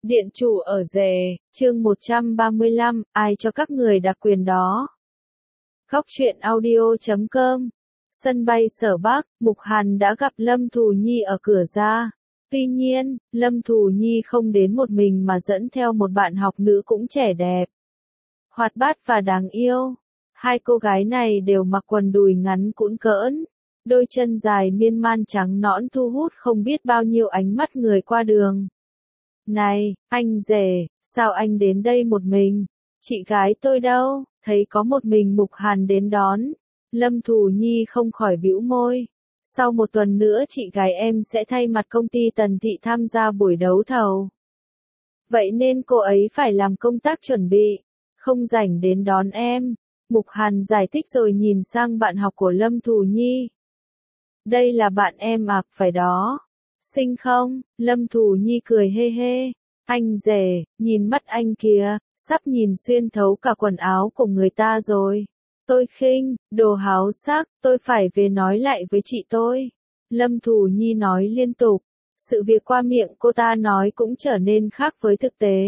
Điện chủ ở rể, chương 135, ai cho các người đặc quyền đó? Góc truyện audio.com. Sân bay Sở Bắc, Mục Hàn đã gặp Lâm Thù Nhi ở cửa ra. Tuy nhiên, Lâm Thù Nhi không đến một mình mà dẫn theo một bạn học nữ cũng trẻ đẹp, hoạt bát và đáng yêu. Hai cô gái này đều mặc quần đùi ngắn cũn cỡn, đôi chân dài miên man trắng nõn thu hút không biết bao nhiêu ánh mắt người qua đường. Này, anh rể, sao anh đến đây một mình? Chị gái tôi đâu? Thấy có một mình Mục Hàn đến đón, Lâm Thù Nhi không khỏi bĩu môi. Sau một tuần nữa chị gái em sẽ thay mặt công ty Tần Thị tham gia buổi đấu thầu. Vậy nên cô ấy phải làm công tác chuẩn bị, không rảnh đến đón em. Mục Hàn giải thích rồi nhìn sang bạn học của Lâm Thù Nhi. Đây là bạn em à, phải đó. Xinh không? Lâm Thù Nhi cười hê hê. Anh rể, nhìn mắt anh kìa, sắp nhìn xuyên thấu cả quần áo của người ta rồi. Tôi khinh, đồ háo sắc, tôi phải về nói lại với chị tôi. Lâm Thù Nhi nói liên tục. Sự việc qua miệng cô ta nói cũng trở nên khác với thực tế.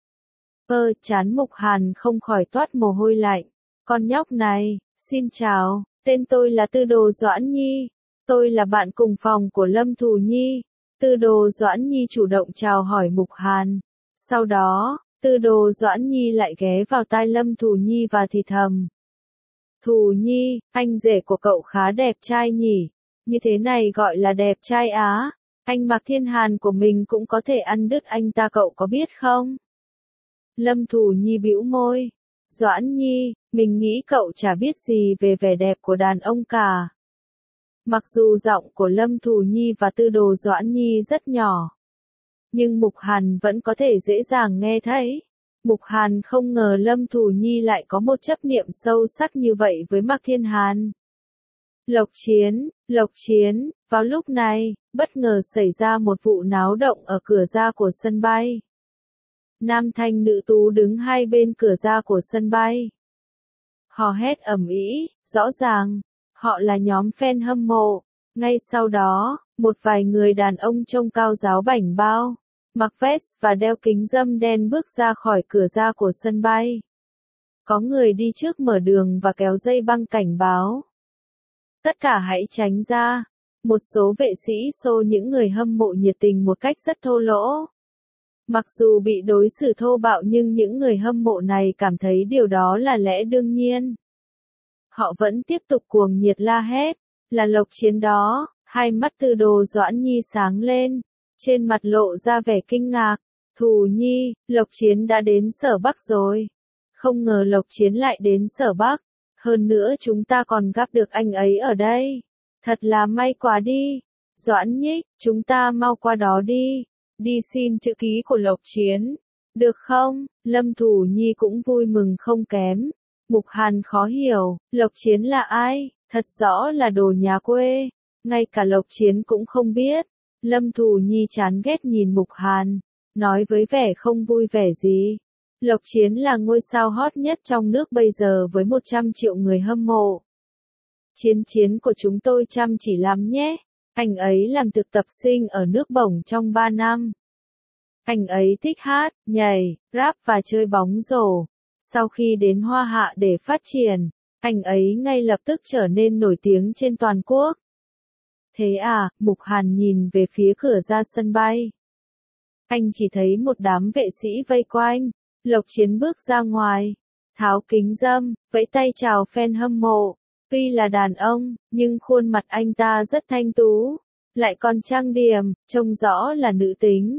Trán Mục Hàn không khỏi toát mồ hôi lạnh. Con nhóc này, xin chào, tên tôi là Tư Đồ Doãn Nhi. Tôi là bạn cùng phòng của Lâm Thù Nhi. Tư Đồ Doãn Nhi chủ động chào hỏi Mục Hàn. Sau đó, Tư Đồ Doãn Nhi lại ghé vào tai Lâm Thù Nhi và thì thầm. Thù Nhi, anh rể của cậu khá đẹp trai nhỉ? Như thế này gọi là đẹp trai á? Anh Mạc Thiên Hàn của mình cũng có thể ăn đứt anh ta, cậu có biết không? Lâm Thù Nhi bĩu môi. Doãn Nhi, mình nghĩ cậu chả biết gì về vẻ đẹp của đàn ông cả. Mặc dù giọng của Lâm Thù Nhi và Tư Đồ Doãn Nhi rất nhỏ, nhưng Mục Hàn vẫn có thể dễ dàng nghe thấy. Mục Hàn không ngờ Lâm Thù Nhi lại có một chấp niệm sâu sắc như vậy với Mạc Thiên Hàn. Lộc Chiến, vào lúc này, bất ngờ xảy ra một vụ náo động ở cửa ra của sân bay. Nam thanh nữ tú đứng hai bên cửa ra của sân bay. Hò hét ầm ĩ, rõ ràng, họ là nhóm fan hâm mộ. Ngay sau đó, một vài người đàn ông trông cao ráo bảnh bao, mặc vest và đeo kính râm đen bước ra khỏi cửa ra của sân bay. Có người đi trước mở đường và kéo dây băng cảnh báo. Tất cả hãy tránh ra. Một số vệ sĩ xô những người hâm mộ nhiệt tình một cách rất thô lỗ. Mặc dù bị đối xử thô bạo nhưng những người hâm mộ này cảm thấy điều đó là lẽ đương nhiên. Họ vẫn tiếp tục cuồng nhiệt la hét. Là Lộc Chiến đó. Hai mắt Tư Đồ Doãn Nhi sáng lên. Trên mặt lộ ra vẻ kinh ngạc. Thù Nhi, Lộc Chiến đã đến Sở Bắc rồi. Không ngờ Lộc Chiến lại đến Sở Bắc. Hơn nữa chúng ta còn gặp được anh ấy ở đây. Thật là may quá đi. Doãn Nhích, chúng ta mau qua đó đi. Đi xin chữ ký của Lộc Chiến. Được không? Lâm Thù Nhi cũng vui mừng không kém. Mục Hàn khó hiểu, Lộc Chiến là ai? Thật rõ là đồ nhà quê. Ngay cả Lộc Chiến cũng không biết. Lâm Thù Nhi chán ghét nhìn Mục Hàn, nói với vẻ không vui vẻ gì. Lộc Chiến là ngôi sao hot nhất trong nước bây giờ với 100 triệu người hâm mộ. Chiến của chúng tôi chăm chỉ lắm nhé. Anh ấy làm thực tập sinh ở nước bổng trong 3 năm. Anh ấy thích hát, nhảy, rap và chơi bóng rổ. Sau khi đến Hoa Hạ để phát triển, anh ấy ngay lập tức trở nên nổi tiếng trên toàn quốc. Thế à, Mục Hàn nhìn về phía cửa ra sân bay. Anh chỉ thấy một đám vệ sĩ vây quanh. Lộc Chiến bước ra ngoài, tháo kính râm, vẫy tay chào fan hâm mộ. Tuy là đàn ông, nhưng khuôn mặt anh ta rất thanh tú, lại còn trang điểm, trông rõ là nữ tính.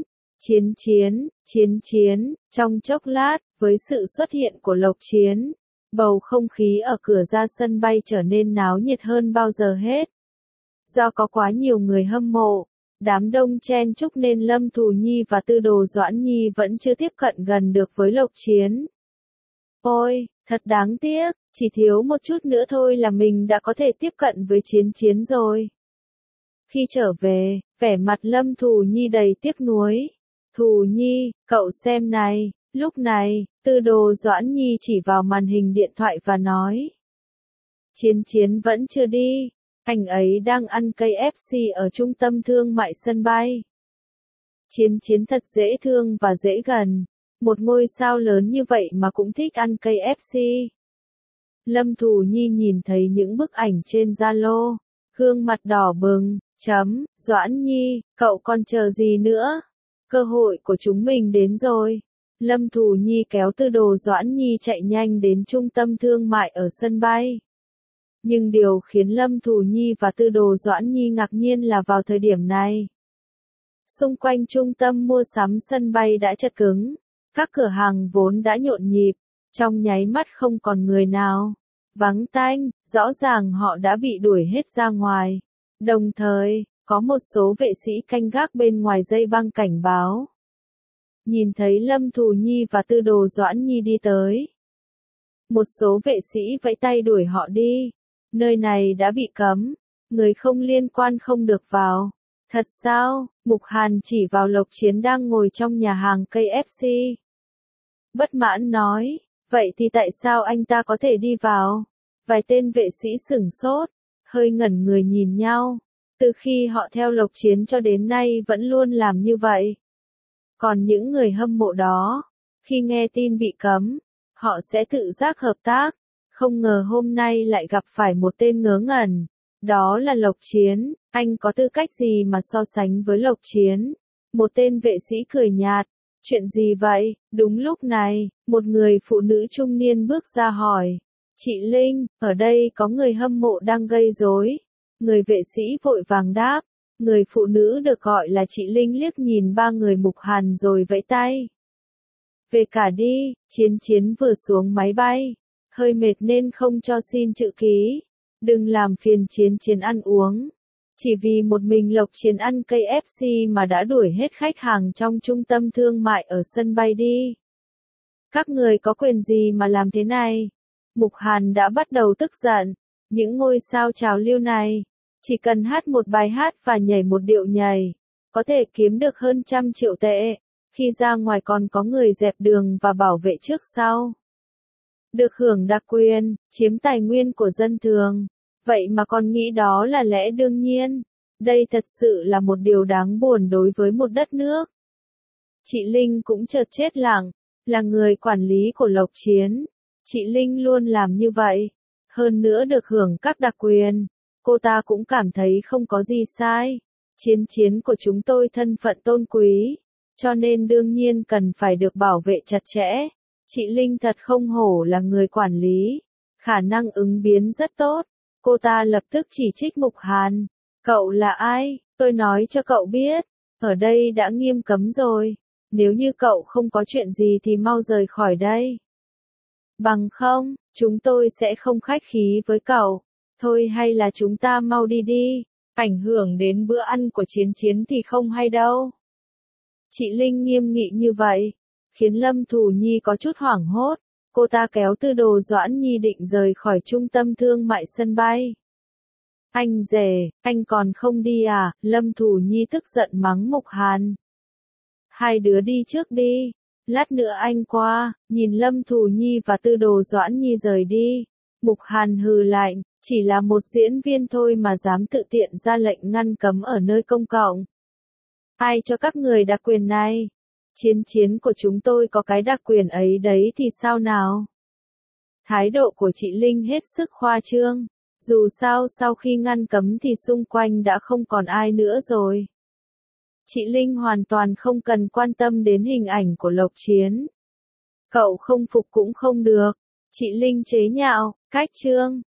Chiến, trong chốc lát, với sự xuất hiện của Lộc Chiến, bầu không khí ở cửa ra sân bay trở nên náo nhiệt hơn bao giờ hết. Do có quá nhiều người hâm mộ, đám đông chen chúc nên Lâm Thù Nhi và Tư Đồ Doãn Nhi vẫn chưa tiếp cận gần được với Lộc Chiến. Ôi, thật đáng tiếc, chỉ thiếu một chút nữa thôi là mình đã có thể tiếp cận với Chiến rồi. Khi trở về, vẻ mặt Lâm Thù Nhi đầy tiếc nuối. Thù Nhi, cậu xem này. Lúc này, Tư Đồ Doãn Nhi chỉ vào màn hình điện thoại và nói. Chiến vẫn chưa đi. Anh ấy đang ăn KFC ở trung tâm thương mại sân bay. Chiến Chiến thật dễ thương và dễ gần. Một ngôi sao lớn như vậy mà cũng thích ăn KFC. Lâm Thù Nhi nhìn thấy những bức ảnh trên Zalo, gương mặt đỏ bừng, Doãn Nhi, cậu còn chờ gì nữa? Cơ hội của chúng mình đến rồi. Lâm Thù Nhi kéo Tư Đồ Doãn Nhi chạy nhanh đến trung tâm thương mại ở sân bay. Nhưng điều khiến Lâm Thù Nhi và Tư Đồ Doãn Nhi ngạc nhiên là vào thời điểm này, xung quanh trung tâm mua sắm sân bay đã chật cứng. Các cửa hàng vốn đã nhộn nhịp, trong nháy mắt không còn người nào. Vắng tanh, rõ ràng họ đã bị đuổi hết ra ngoài. Đồng thời, có một số vệ sĩ canh gác bên ngoài dây băng cảnh báo. Nhìn thấy Lâm Thù Nhi và Tư Đồ Doãn Nhi đi tới, một số vệ sĩ vẫy tay đuổi họ đi. Nơi này đã bị cấm, người không liên quan không được vào. Thật sao? Mục Hàn chỉ vào Lộc Chiến đang ngồi trong nhà hàng KFC. Bất mãn nói, vậy thì tại sao anh ta có thể đi vào? Vài tên vệ sĩ sửng sốt, hơi ngẩn người nhìn nhau. Từ khi họ theo Lộc Chiến cho đến nay vẫn luôn làm như vậy. Còn những người hâm mộ đó, khi nghe tin bị cấm, họ sẽ tự giác hợp tác. Không ngờ hôm nay lại gặp phải một tên ngớ ngẩn. Đó là Lộc Chiến. Anh có tư cách gì mà so sánh với Lộc Chiến? Một tên vệ sĩ cười nhạt. Chuyện gì vậy? Đúng lúc này, một người phụ nữ trung niên bước ra hỏi. Chị Linh, ở đây có người hâm mộ đang gây rối. Người vệ sĩ vội vàng đáp. Người phụ nữ được gọi là chị Linh liếc nhìn ba người Mục Hàn rồi vẫy tay. Về cả đi. Chiến Chiến vừa xuống máy bay, hơi mệt nên không cho xin chữ ký. Đừng làm phiền Chiến Chiến ăn uống. Chỉ vì một mình Lộc Chiến ăn KFC mà đã đuổi hết khách hàng trong trung tâm thương mại ở sân bay đi. Các người có quyền gì mà làm thế này? Mục Hàn đã bắt đầu tức giận. Những ngôi sao trào lưu này, chỉ cần hát một bài hát và nhảy một điệu nhảy, có thể kiếm được hơn 100 triệu tệ. Khi ra ngoài còn có người dẹp đường và bảo vệ trước sau. Được hưởng đặc quyền, chiếm tài nguyên của dân thường. Vậy mà còn nghĩ đó là lẽ đương nhiên. Đây thật sự là một điều đáng buồn đối với một đất nước. Chị Linh cũng chợt chết lặng, là người quản lý của Lộc Chiến. Chị Linh luôn làm như vậy. Hơn nữa được hưởng các đặc quyền. Cô ta cũng cảm thấy không có gì sai. Chiến Chiến của chúng tôi thân phận tôn quý, cho nên đương nhiên cần phải được bảo vệ chặt chẽ. Chị Linh thật không hổ là người quản lý. Khả năng ứng biến rất tốt. Cô ta lập tức chỉ trích Mục Hàn. Cậu là ai? Tôi nói cho cậu biết. Ở đây đã nghiêm cấm rồi. Nếu như cậu không có chuyện gì thì mau rời khỏi đây. Bằng không, chúng tôi sẽ không khách khí với cậu. Thôi hay là chúng ta mau đi đi. Ảnh hưởng đến bữa ăn của Chiến Chiến thì không hay đâu. Chị Linh nghiêm nghị như vậy, khiến Lâm Thù Nhi có chút hoảng hốt. Cô ta kéo Tư Đồ Doãn Nhi định rời khỏi trung tâm thương mại sân bay. Anh rể, anh còn không đi à? Lâm Thù Nhi tức giận mắng Mục Hàn. Hai đứa đi trước đi, lát nữa anh qua. Nhìn Lâm Thù Nhi và Tư Đồ Doãn Nhi rời đi, Mục Hàn hừ lạnh, chỉ là một diễn viên thôi mà dám tự tiện ra lệnh ngăn cấm ở nơi công cộng. Ai cho các người đặc quyền này? Chiến Chiến của chúng tôi có cái đặc quyền ấy đấy thì sao nào? Thái độ của chị Linh hết sức khoa trương. Dù sao sau khi ngăn cấm thì xung quanh đã không còn ai nữa rồi. Chị Linh hoàn toàn không cần quan tâm đến hình ảnh của Lộc Chiến. Cậu không phục cũng không được. Chị Linh chế nhạo, cách trương,